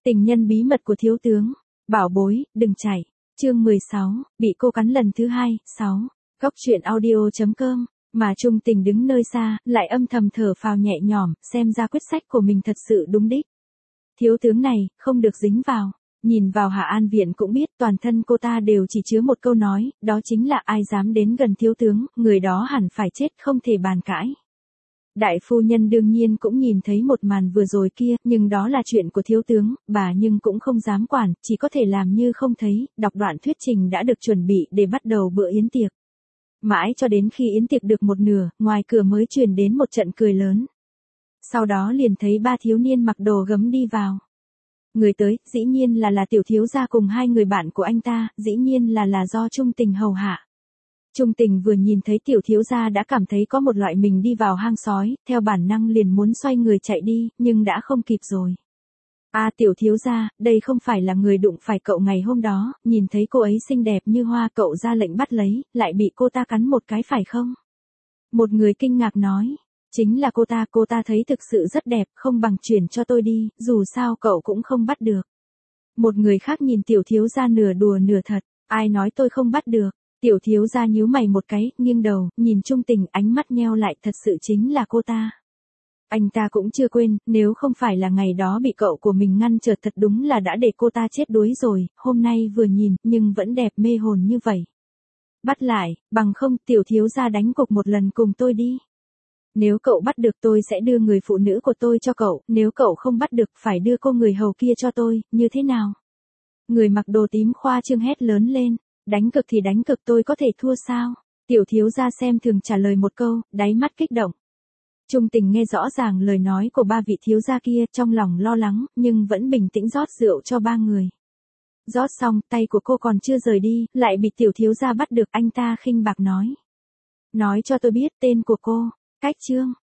Tình nhân bí mật của thiếu tướng. Bảo bối, đừng chạy. Chương 16, bị cô cắn lần thứ 2, 6. Góc truyện audio.com. Mà Trung Tình đứng nơi xa, lại âm thầm thở phào nhẹ nhõm, xem ra quyết sách của mình thật sự đúng đích. Thiếu tướng này, không được dính vào. Nhìn vào Hạ An Viện cũng biết toàn thân cô ta đều chỉ chứa một câu nói, đó chính là ai dám đến gần thiếu tướng, người đó hẳn phải chết không thể bàn cãi. Đại phu nhân đương nhiên cũng nhìn thấy một màn vừa rồi kia, nhưng đó là chuyện của thiếu tướng, bà nhưng cũng không dám quản, chỉ có thể làm như không thấy, đọc đoạn thuyết trình đã được chuẩn bị để bắt đầu bữa yến tiệc. Mãi cho đến khi yến tiệc được một nửa, ngoài cửa mới truyền đến một trận cười lớn. Sau đó liền thấy ba thiếu niên mặc đồ gấm đi vào. Người tới, dĩ nhiên là tiểu thiếu gia cùng hai người bạn của anh ta, dĩ nhiên là do Trung Tình hầu hạ. Trung Tình vừa nhìn thấy tiểu thiếu gia đã cảm thấy có một loại mình đi vào hang sói, theo bản năng liền muốn xoay người chạy đi, nhưng đã không kịp rồi. Tiểu thiếu gia, đây không phải là người đụng phải cậu ngày hôm đó, nhìn thấy cô ấy xinh đẹp như hoa cậu ra lệnh bắt lấy, lại bị cô ta cắn một cái phải không? Một người kinh ngạc nói, chính là cô ta thấy thực sự rất đẹp, không bằng chuyển cho tôi đi, dù sao cậu cũng không bắt được. Một người khác nhìn tiểu thiếu gia nửa đùa nửa thật, ai nói tôi không bắt được? Tiểu thiếu gia nhíu mày một cái, nghiêng đầu, nhìn Trung Tình, ánh mắt nheo lại, thật sự chính là cô ta. Anh ta cũng chưa quên, nếu không phải là ngày đó bị cậu của mình ngăn trở thật đúng là đã để cô ta chết đuối rồi, hôm nay vừa nhìn, nhưng vẫn đẹp mê hồn như vậy. Bắt lại, bằng không tiểu thiếu gia đánh cục một lần cùng tôi đi. Nếu cậu bắt được tôi sẽ đưa người phụ nữ của tôi cho cậu, nếu cậu không bắt được phải đưa cô người hầu kia cho tôi, như thế nào? Người mặc đồ tím khoa trương hét lớn lên. Đánh cực thì đánh cực, tôi có thể thua sao? Tiểu thiếu gia xem thường trả lời một câu, đáy mắt kích động. Trung Tình nghe rõ ràng lời nói của ba vị thiếu gia kia, trong lòng lo lắng, nhưng vẫn bình tĩnh rót rượu cho ba người. Rót xong, tay của cô còn chưa rời đi, lại bị tiểu thiếu gia bắt được, anh ta khinh bạc nói. Nói cho tôi biết tên của cô. Cách Trương.